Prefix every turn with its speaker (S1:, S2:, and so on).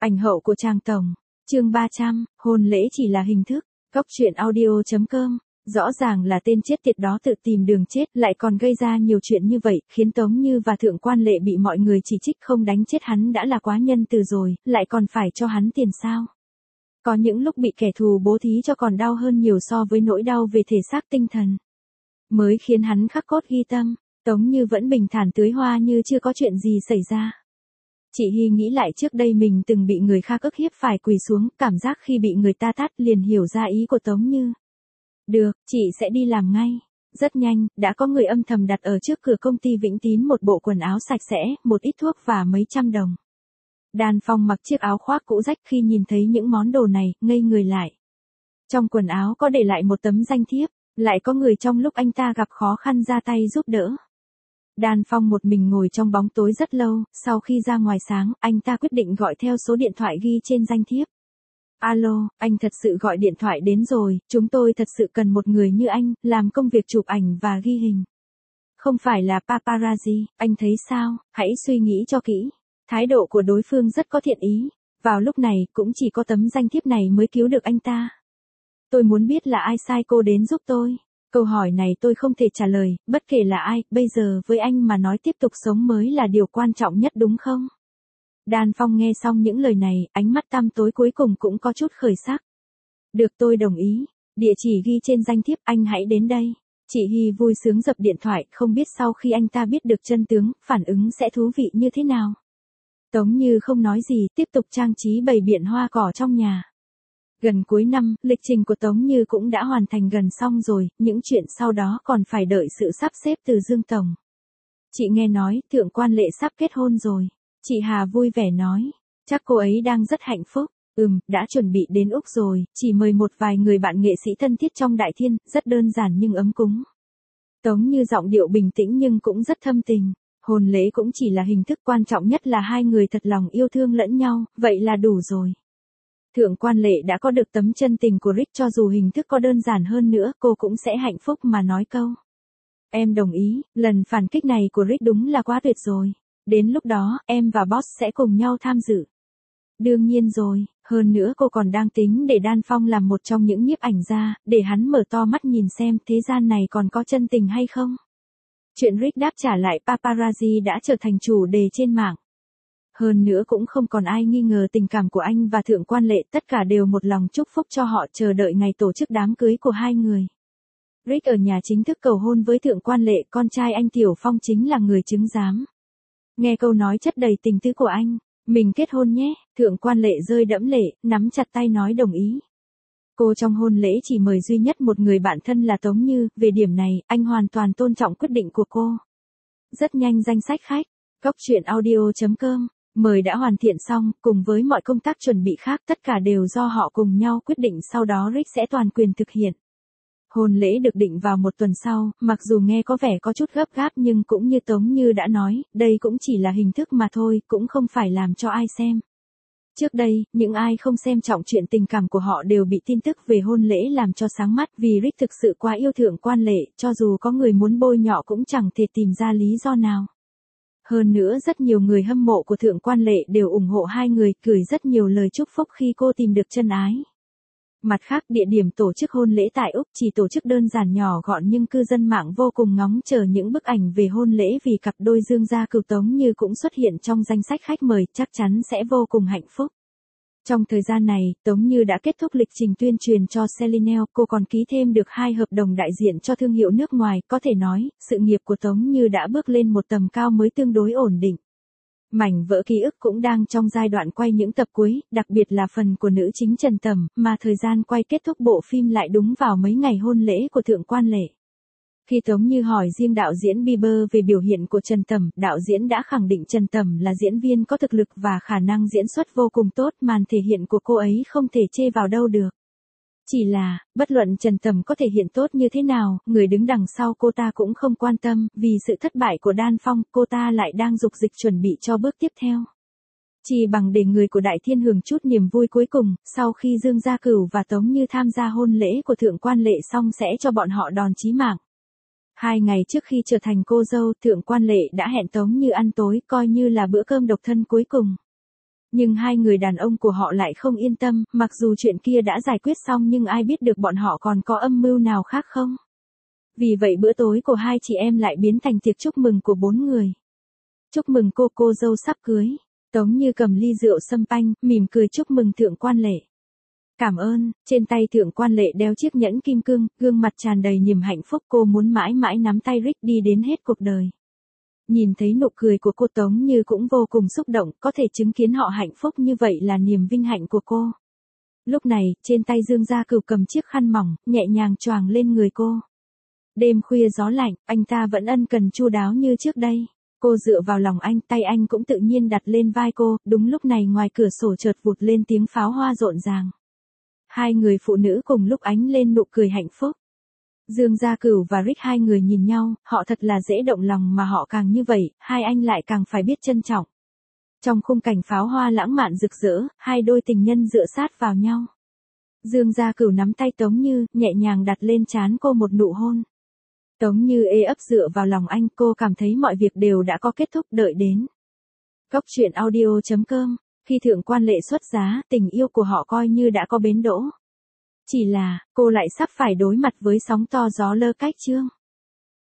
S1: Ảnh hậu của Trang Tổng. Chương 300, hôn lễ chỉ là hình thức. Góc truyện audio.com. Rõ ràng là tên chết tiệt đó tự tìm đường chết, lại còn gây ra nhiều chuyện như vậy, khiến Tống Như và Thượng Quan Lệ bị mọi người chỉ trích. Không đánh chết hắn đã là quá nhân từ rồi, lại còn phải cho hắn tiền sao? Có những lúc bị kẻ thù bố thí cho còn đau hơn nhiều so với nỗi đau về thể xác tinh thần. Mới khiến hắn khắc cốt ghi tâm. Tống Như vẫn bình thản tưới hoa như chưa có chuyện gì xảy ra. Chị Hy nghĩ lại trước đây mình từng bị người khác ức hiếp phải quỳ xuống, cảm giác khi bị người ta tát liền hiểu ra ý của Tống Như. Được, chị sẽ đi làm ngay. Rất nhanh, đã có người âm thầm đặt ở trước cửa công ty Vĩnh Tín một bộ quần áo sạch sẽ, một ít thuốc và mấy trăm đồng. Đan Phong mặc chiếc áo khoác cũ rách, khi nhìn thấy những món đồ này, ngây người lại. Trong quần áo có để lại một tấm danh thiếp, lại có người trong lúc anh ta gặp khó khăn ra tay giúp đỡ. Đan Phong một mình ngồi trong bóng tối rất lâu, sau khi ra ngoài sáng, anh ta quyết định gọi theo số điện thoại ghi trên danh thiếp. Alo, anh thật sự gọi điện thoại đến rồi, chúng tôi thật sự cần một người như anh, làm công việc chụp ảnh và ghi hình. Không phải là paparazzi, anh thấy sao, hãy suy nghĩ cho kỹ. Thái độ của đối phương rất có thiện ý. Vào lúc này, cũng chỉ có tấm danh thiếp này mới cứu được anh ta. Tôi muốn biết là ai sai cô đến giúp tôi. Câu hỏi này tôi không thể trả lời, bất kể là ai, bây giờ với anh mà nói tiếp tục sống mới là điều quan trọng nhất đúng không? Đan Phong nghe xong những lời này, ánh mắt tăm tối cuối cùng cũng có chút khởi sắc. Được, tôi đồng ý. Địa chỉ ghi trên danh thiếp, anh hãy đến đây. Chị Hy vui sướng dập điện thoại, không biết sau khi anh ta biết được chân tướng, phản ứng sẽ thú vị như thế nào. Tống Như không nói gì, tiếp tục trang trí bày biện hoa cỏ trong nhà. Gần cuối năm, lịch trình của Tống Như cũng đã hoàn thành gần xong rồi, những chuyện sau đó còn phải đợi sự sắp xếp từ Dương Tổng. Chị nghe nói, Thượng Quan Lệ sắp kết hôn rồi. Chị Hà vui vẻ nói, chắc cô ấy đang rất hạnh phúc. Đã chuẩn bị đến Úc rồi, chỉ mời một vài người bạn nghệ sĩ thân thiết trong Đại Thiên, rất đơn giản nhưng ấm cúng. Tống Như giọng điệu bình tĩnh nhưng cũng rất thâm tình. Hôn lễ cũng chỉ là hình thức, quan trọng nhất là hai người thật lòng yêu thương lẫn nhau, vậy là đủ rồi. Thượng Quan Lệ đã có được tấm chân tình của Rick, cho dù hình thức có đơn giản hơn nữa, cô cũng sẽ hạnh phúc mà nói câu. Em đồng ý, lần phản kích này của Rick đúng là quá tuyệt rồi. Đến lúc đó, em và Boss sẽ cùng nhau tham dự. Đương nhiên rồi, hơn nữa cô còn đang tính để Đan Phong làm một trong những nhiếp ảnh gia, để hắn mở to mắt nhìn xem thế gian này còn có chân tình hay không. Chuyện Rick đáp trả lại paparazzi đã trở thành chủ đề trên mạng. Hơn nữa cũng không còn ai nghi ngờ tình cảm của anh và Thượng Quan Lệ, tất cả đều một lòng chúc phúc cho họ, chờ đợi ngày tổ chức đám cưới của hai người. Rick ở nhà chính thức cầu hôn với Thượng Quan Lệ, con trai anh Tiểu Phong chính là người chứng giám. Nghe câu nói chất đầy tình tứ của anh, mình kết hôn nhé, Thượng Quan Lệ rơi đẫm lệ, nắm chặt tay nói đồng ý. Cô trong hôn lễ chỉ mời duy nhất một người bạn thân là Tống Như, về điểm này, anh hoàn toàn tôn trọng quyết định của cô. Rất nhanh danh sách khách, góc truyện audio.com, mời đã hoàn thiện xong, cùng với mọi công tác chuẩn bị khác, tất cả đều do họ cùng nhau quyết định, sau đó Rick sẽ toàn quyền thực hiện. Hôn lễ được định vào một tuần sau, mặc dù nghe có vẻ có chút gấp gáp nhưng cũng như Tống Như đã nói, đây cũng chỉ là hình thức mà thôi, cũng không phải làm cho ai xem. Trước đây, những ai không xem trọng chuyện tình cảm của họ đều bị tin tức về hôn lễ làm cho sáng mắt, vì Rick thực sự quá yêu Thượng Quan Lệ, cho dù có người muốn bôi nhọ cũng chẳng thể tìm ra lý do nào. Hơn nữa rất nhiều người hâm mộ của Thượng Quan Lệ đều ủng hộ hai người, gửi rất nhiều lời chúc phúc khi cô tìm được chân ái. Mặt khác, địa điểm tổ chức hôn lễ tại Úc chỉ tổ chức đơn giản nhỏ gọn, nhưng cư dân mạng vô cùng ngóng chờ những bức ảnh về hôn lễ, vì cặp đôi Dương Gia Cửu Tống Như cũng xuất hiện trong danh sách khách mời, chắc chắn sẽ vô cùng hạnh phúc. Trong thời gian này, Tống Như đã kết thúc lịch trình tuyên truyền cho Celine, cô còn ký thêm được 2 hợp đồng đại diện cho thương hiệu nước ngoài, có thể nói, sự nghiệp của Tống Như đã bước lên một tầm cao mới tương đối ổn định. Mảnh vỡ ký ức cũng đang trong giai đoạn quay những tập cuối, đặc biệt là phần của nữ chính Trần Tầm, mà thời gian quay kết thúc bộ phim lại đúng vào mấy ngày hôn lễ của Thượng Quan Lệ. Khi Tống Như hỏi riêng đạo diễn Bieber về biểu hiện của Trần Tầm, đạo diễn đã khẳng định Trần Tầm là diễn viên có thực lực và khả năng diễn xuất vô cùng tốt, màn thể hiện của cô ấy không thể chê vào đâu được. Chỉ là, bất luận Trần Tầm có thể hiện tốt như thế nào, người đứng đằng sau cô ta cũng không quan tâm, vì sự thất bại của Đan Phong, cô ta lại đang dục dịch chuẩn bị cho bước tiếp theo. Chỉ bằng để người của Đại Thiên hưởng chút niềm vui cuối cùng, sau khi Dương Gia Cửu và Tống Như tham gia hôn lễ của Thượng Quan Lệ xong sẽ cho bọn họ đòn chí mạng. 2 ngày trước khi trở thành cô dâu, Thượng Quan Lệ đã hẹn Tống Như ăn tối, coi như là bữa cơm độc thân cuối cùng. Nhưng hai người đàn ông của họ lại không yên tâm, mặc dù chuyện kia đã giải quyết xong nhưng ai biết được bọn họ còn có âm mưu nào khác không. Vì vậy bữa tối của hai chị em lại biến thành tiệc chúc mừng của 4 người. Chúc mừng cô dâu sắp cưới. Tống Như cầm ly rượu sâm panh, mỉm cười chúc mừng Thượng Quan Lệ. Cảm ơn, trên tay Thượng Quan Lệ đeo chiếc nhẫn kim cương, gương mặt tràn đầy niềm hạnh phúc, cô muốn mãi mãi nắm tay Rick đi đến hết cuộc đời. Nhìn thấy nụ cười của cô Tống Như cũng vô cùng xúc động, có thể chứng kiến họ hạnh phúc như vậy là niềm vinh hạnh của cô. Lúc này, trên tay Dương Gia Cửu cầm chiếc khăn mỏng, nhẹ nhàng choàng lên người cô. Đêm khuya gió lạnh, anh ta vẫn ân cần chu đáo như trước đây. Cô dựa vào lòng anh, tay anh cũng tự nhiên đặt lên vai cô, đúng lúc này ngoài cửa sổ chợt vụt lên tiếng pháo hoa rộn ràng. Hai người phụ nữ cùng lúc ánh lên nụ cười hạnh phúc. Dương Gia Cửu và Rick hai người nhìn nhau, họ thật là dễ động lòng mà họ càng như vậy, hai anh lại càng phải biết trân trọng. Trong khung cảnh pháo hoa lãng mạn rực rỡ, hai đôi tình nhân dựa sát vào nhau. Dương Gia Cửu nắm tay Tống Như, nhẹ nhàng đặt lên trán cô một nụ hôn. Tống Như ê ấp dựa vào lòng anh, cô cảm thấy mọi việc đều đã có kết thúc đợi đến. Cốc truyện audio.com, khi Thượng Quan Lệ xuất giá, tình yêu của họ coi như đã có bến đỗ. Chỉ là, cô lại sắp phải đối mặt với sóng to gió lơ cách chương.